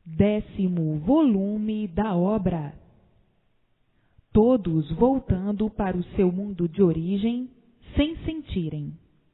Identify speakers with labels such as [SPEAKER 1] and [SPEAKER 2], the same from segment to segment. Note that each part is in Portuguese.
[SPEAKER 1] 10º volume da obra. Todos voltando para o seu mundo de origem, sem sentirem.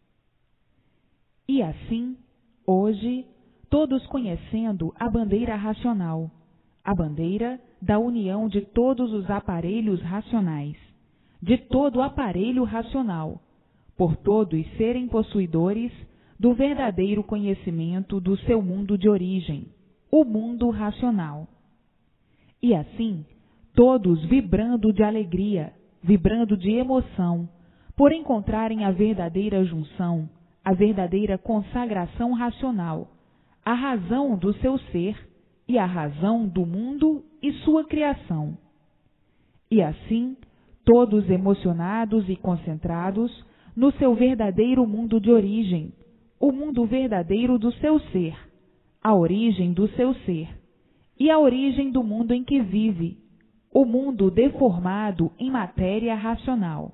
[SPEAKER 1] E assim, hoje, todos conhecendo a bandeira racional, a bandeira da união de todos os aparelhos racionais, de todo o aparelho racional, por todos serem possuidores do verdadeiro conhecimento do seu mundo de origem, o mundo racional. E assim, todos vibrando de alegria, vibrando de emoção, por encontrarem a verdadeira junção, a verdadeira consagração racional, a razão do seu ser e a razão do mundo e sua criação. E assim, todos emocionados e concentrados no seu verdadeiro mundo de origem, o mundo verdadeiro do seu ser, a origem do seu ser, e a origem do mundo em que vive, o mundo deformado em matéria racional.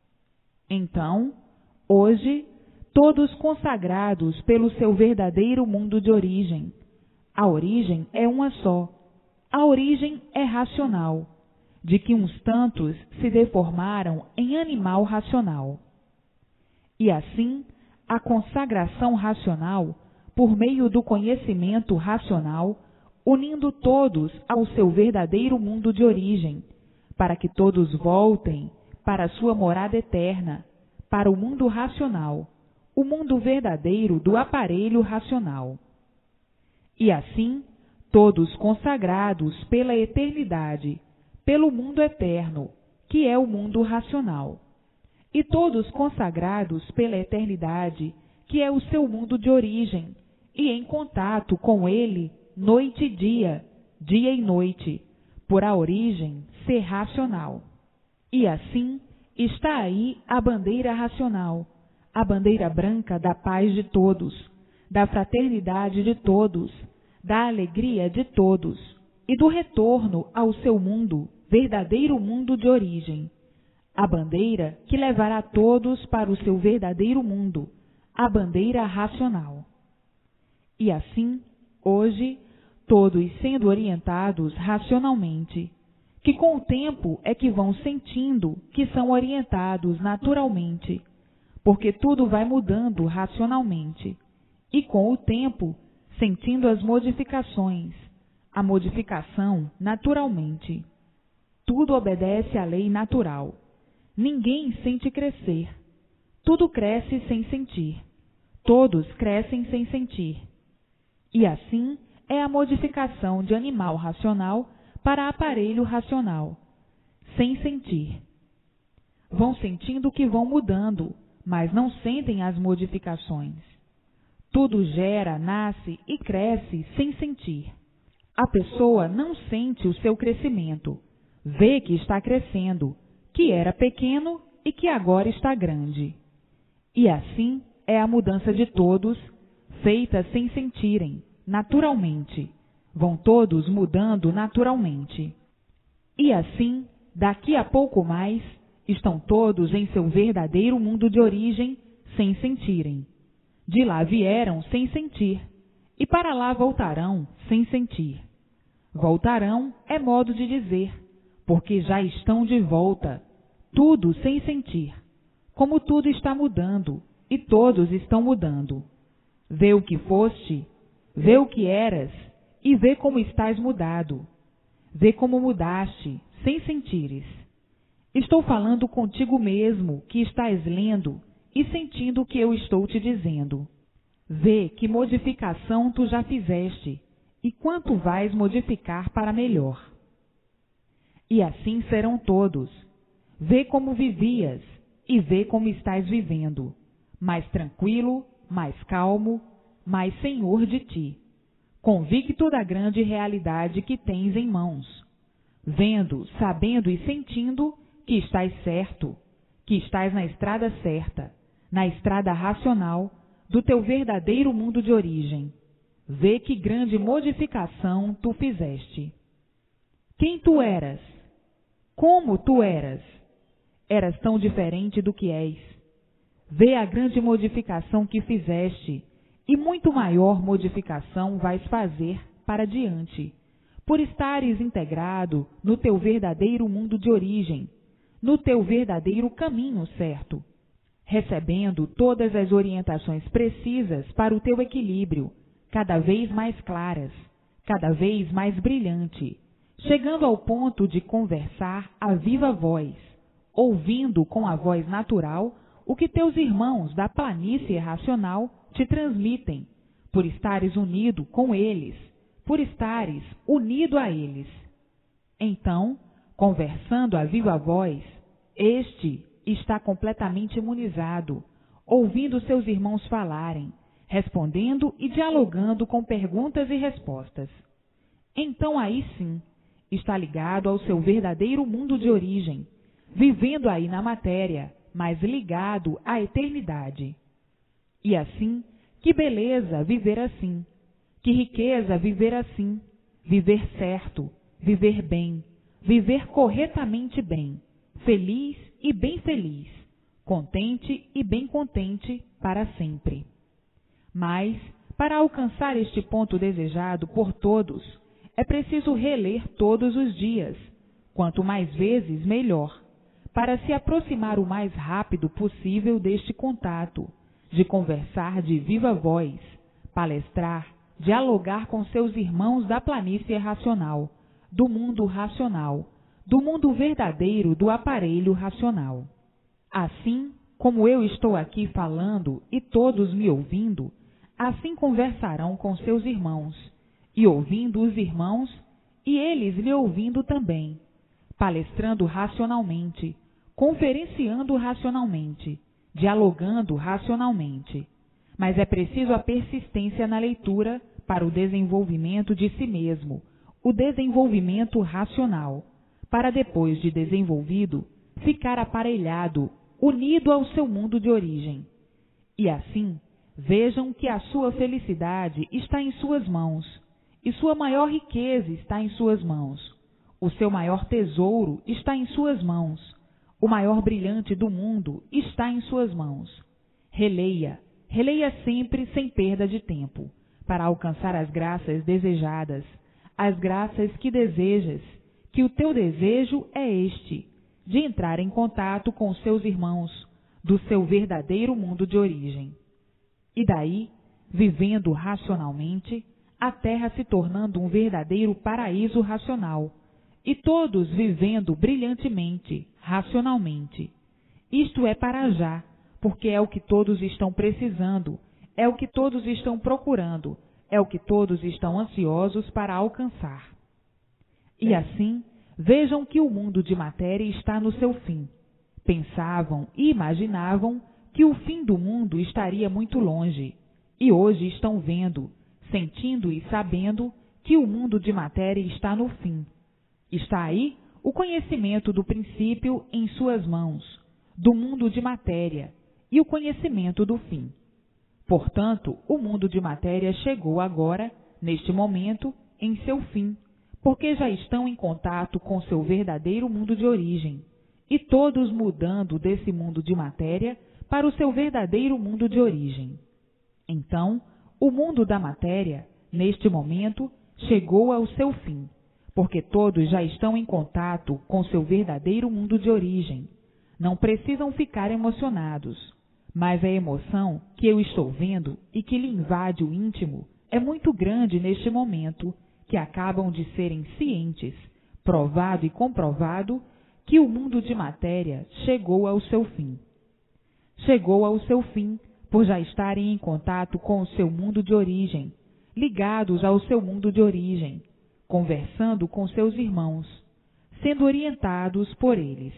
[SPEAKER 1] Então, hoje, todos consagrados pelo seu verdadeiro mundo de origem. A origem é uma só. A origem é racional, de que uns tantos se deformaram em animal racional. E assim, a consagração racional, por meio do conhecimento racional, unindo todos ao seu verdadeiro mundo de origem, para que todos voltem para a sua morada eterna, para o mundo racional, o mundo verdadeiro do aparelho racional. E assim, todos consagrados pela eternidade, pelo mundo eterno, que é o mundo racional, e todos consagrados pela eternidade, que é o seu mundo de origem, e em contato com ele, noite e dia e noite, por a origem ser racional. E assim, está aí a bandeira racional, a bandeira branca da paz de todos, da fraternidade de todos, da alegria de todos e do retorno ao seu mundo, verdadeiro mundo de origem. A bandeira que levará todos para o seu verdadeiro mundo, a bandeira racional. E assim, hoje, todos sendo orientados racionalmente, que com o tempo é que vão sentindo que são orientados naturalmente, porque tudo vai mudando racionalmente, e com o tempo, sentindo as modificações, a modificação naturalmente. Tudo obedece à lei natural. Ninguém sente crescer. Tudo cresce sem sentir. Todos crescem sem sentir. E assim é a modificação de animal racional para aparelho racional, sem sentir. Vão sentindo que vão mudando, mas não sentem as modificações. Tudo gera, nasce e cresce sem sentir. A pessoa não sente o seu crescimento, vê que está crescendo, que era pequeno e que agora está grande. E assim é a mudança de todos, feita sem sentirem, naturalmente. Vão todos mudando naturalmente. E assim, daqui a pouco mais, estão todos em seu verdadeiro mundo de origem, sem sentirem. De lá vieram sem sentir, e para lá voltarão sem sentir. Voltarão é modo de dizer, porque já estão de volta, tudo sem sentir, como tudo está mudando, e todos estão mudando. Vê o que foste, vê o que eras, e vê como estás mudado. Vê como mudaste, sem sentires. Estou falando contigo mesmo, que estás lendo e sentindo o que eu estou te dizendo. Vê que modificação tu já fizeste, e quanto vais modificar para melhor. E assim serão todos. Vê como vivias, e vê como estás vivendo, mais tranquilo, mais calmo, mais senhor de ti, convicto da grande realidade que tens em mãos, vendo, sabendo e sentindo que estás certo, que estás na estrada certa, na estrada racional do teu verdadeiro mundo de origem. Vê que grande modificação tu fizeste. Quem tu eras? Como tu eras? Eras tão diferente do que és. Vê a grande modificação que fizeste, e muito maior modificação vais fazer para diante, por estares integrado no teu verdadeiro mundo de origem, no teu verdadeiro caminho certo, recebendo todas as orientações precisas para o teu equilíbrio, cada vez mais claras, cada vez mais brilhante, chegando ao ponto de conversar a viva voz, ouvindo com a voz natural o que teus irmãos da planície racional te transmitem, por estares unido com eles, por estares unido a eles. Então, conversando a viva voz, este está completamente imunizado, ouvindo seus irmãos falarem, respondendo e dialogando com perguntas e respostas. Então aí sim, está ligado ao seu verdadeiro mundo de origem, vivendo aí na matéria, mas ligado à eternidade. E assim, que beleza viver assim, que riqueza viver assim, viver certo, viver bem, viver corretamente bem, feliz e bem feliz, contente e bem contente para sempre. Mas, para alcançar este ponto desejado por todos, é preciso reler todos os dias, quanto mais vezes melhor, para se aproximar o mais rápido possível deste contato, de conversar de viva voz, palestrar, dialogar com seus irmãos da planície racional, do mundo verdadeiro do aparelho racional. Assim como eu estou aqui falando e todos me ouvindo, assim conversarão com seus irmãos, e ouvindo os irmãos, e eles me ouvindo também, palestrando racionalmente, conferenciando racionalmente, dialogando racionalmente. Mas é preciso a persistência na leitura para o desenvolvimento de si mesmo, o desenvolvimento racional, para depois de desenvolvido, ficar aparelhado, unido ao seu mundo de origem. E assim, vejam que a sua felicidade está em suas mãos, e sua maior riqueza está em suas mãos. O seu maior tesouro está em suas mãos. O maior brilhante do mundo está em suas mãos. Releia, releia sempre sem perda de tempo, para alcançar as graças desejadas, as graças que desejas, que o teu desejo é este, de entrar em contato com seus irmãos, do seu verdadeiro mundo de origem. E daí, vivendo racionalmente, a Terra se tornando um verdadeiro paraíso racional, e todos vivendo brilhantemente, racionalmente. Isto é para já, porque é o que todos estão precisando, é o que todos estão procurando, é o que todos estão ansiosos para alcançar. E assim, vejam que o mundo de matéria está no seu fim. Pensavam e imaginavam que o fim do mundo estaria muito longe, e hoje estão vendo, sentindo e sabendo que o mundo de matéria está no fim. Está aí o conhecimento do princípio em suas mãos, do mundo de matéria, e o conhecimento do fim. Portanto, o mundo de matéria chegou agora, neste momento, em seu fim, porque já estão em contato com seu verdadeiro mundo de origem, e todos mudando desse mundo de matéria para o seu verdadeiro mundo de origem. Então, o mundo da matéria, neste momento, chegou ao seu fim, porque todos já estão em contato com seu verdadeiro mundo de origem. Não precisam ficar emocionados, mas a emoção que eu estou vendo e que lhe invade o íntimo é muito grande neste momento, que acabam de serem cientes, provado e comprovado, que o mundo de matéria chegou ao seu fim. Chegou ao seu fim por já estarem em contato com o seu mundo de origem, ligados ao seu mundo de origem, conversando com seus irmãos, sendo orientados por eles.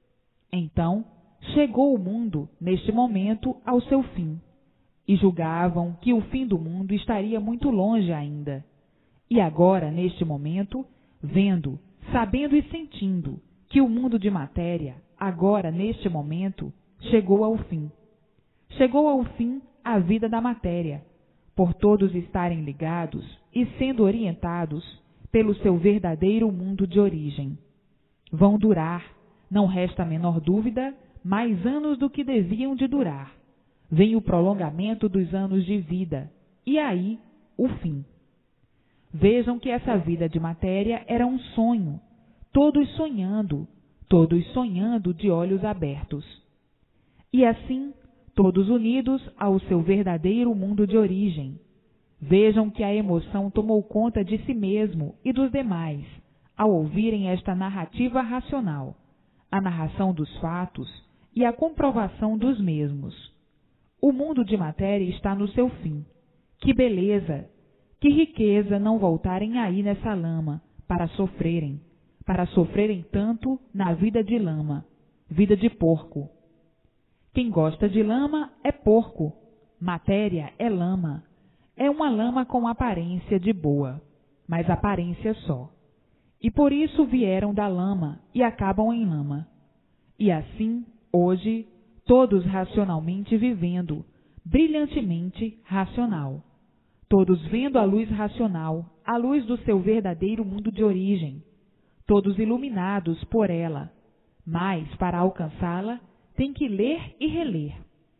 [SPEAKER 1] Então, chegou o mundo, neste momento, ao seu fim, e julgavam que o fim do mundo estaria muito longe ainda. E agora, neste momento, vendo, sabendo e sentindo que o mundo de matéria, agora, neste momento, chegou ao fim. Chegou ao fim a vida da matéria, por todos estarem ligados e sendo orientados pelo seu verdadeiro mundo de origem. Vão durar, não resta a menor dúvida, mais anos do que deviam de durar. Vem o prolongamento dos anos de vida, e aí o fim. Vejam que essa vida de matéria era um sonho, todos sonhando de olhos abertos. E assim, todos unidos ao seu verdadeiro mundo de origem. Vejam que a emoção tomou conta de si mesmo e dos demais, ao ouvirem esta narrativa racional, a narração dos fatos e a comprovação dos mesmos. O mundo de matéria está no seu fim. Que beleza, que riqueza não voltarem aí nessa lama para sofrerem tanto na vida de lama, vida de porco. Quem gosta de lama é porco, matéria é lama. É uma lama com aparência de boa, mas aparência só. E por isso vieram da lama e acabam em lama. E assim, hoje, todos racionalmente vivendo, brilhantemente racional. Todos vendo a luz racional, a luz do seu verdadeiro mundo de origem. Todos iluminados por ela. Mas, para alcançá-la, tem que ler e reler.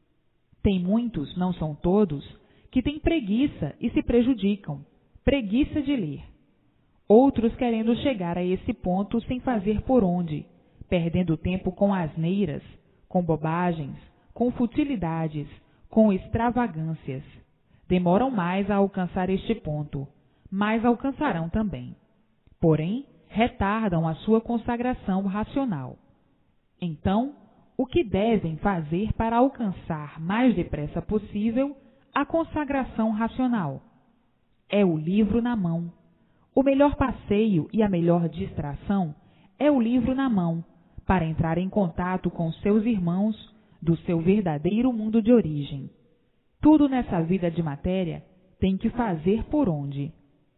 [SPEAKER 1] Tem muitos, não são todos, que têm preguiça e se prejudicam, preguiça de ler. Outros querendo chegar a esse ponto sem fazer por onde, perdendo tempo com asneiras, com bobagens, com futilidades, com extravagâncias. Demoram mais a alcançar este ponto, mas alcançarão também. Porém, retardam a sua consagração racional. Então, o que devem fazer para alcançar mais depressa possível a consagração racional? É o livro na mão. O melhor passeio e a melhor distração é o livro na mão, para entrar em contato com seus irmãos do seu verdadeiro mundo de origem. Tudo nessa vida de matéria tem que fazer por onde.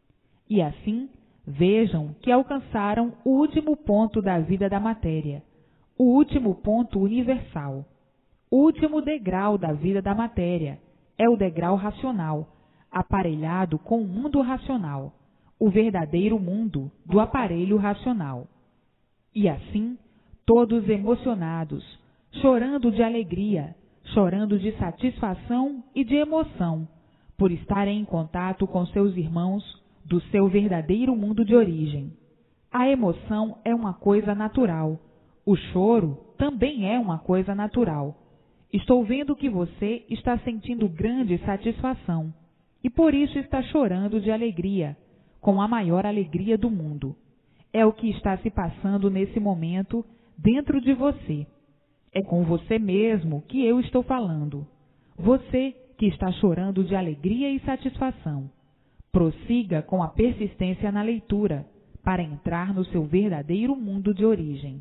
[SPEAKER 1] E assim, vejam que alcançaram o último ponto da vida da matéria, o último ponto universal. O último degrau da vida da matéria é o degrau racional, aparelhado com o mundo racional, o verdadeiro mundo do aparelho racional. E assim, todos emocionados, chorando de alegria, chorando de satisfação e de emoção, por estarem em contato com seus irmãos do seu verdadeiro mundo de origem. A emoção é uma coisa natural. O choro também é uma coisa natural. Estou vendo que você está sentindo grande satisfação e por isso está chorando de alegria, com a maior alegria do mundo. É o que está se passando nesse momento dentro de você. É com você mesmo que eu estou falando. Você que está chorando de alegria e satisfação. Prossiga com a persistência na leitura para entrar no seu verdadeiro mundo de origem.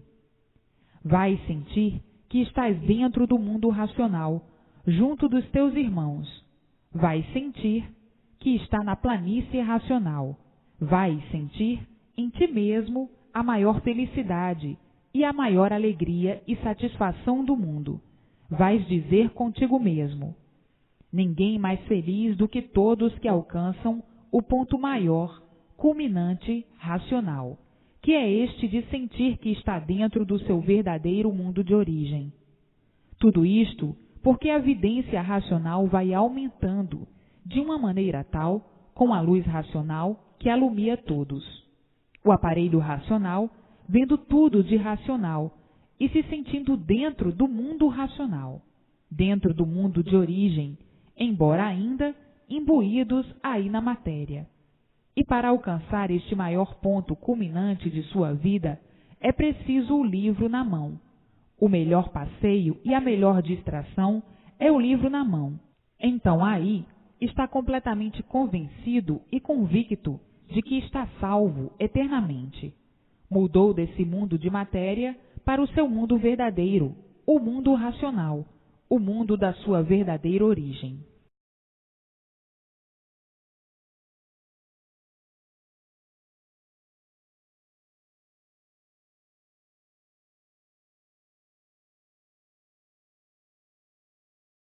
[SPEAKER 1] Vai sentir que estás dentro do mundo racional, junto dos teus irmãos. Vai sentir que está na planície racional. Vai sentir em ti mesmo a maior felicidade e a maior alegria e satisfação do mundo. Vais dizer contigo mesmo: ninguém mais feliz do que todos que alcançam o ponto maior, culminante, racional, que é este de sentir que está dentro do seu verdadeiro mundo de origem. Tudo isto porque a vidência racional vai aumentando de uma maneira tal, com a luz racional, que alumia todos. O aparelho racional, vendo tudo de racional e se sentindo dentro do mundo racional, dentro do mundo de origem, embora ainda imbuídos aí na matéria. E para alcançar este maior ponto culminante de sua vida, é preciso o livro na mão. O melhor passeio e a melhor distração é o livro na mão. Então aí está completamente convencido e convicto de que está salvo eternamente. Mudou desse mundo de matéria para o seu mundo verdadeiro, o mundo racional, o mundo da sua verdadeira origem.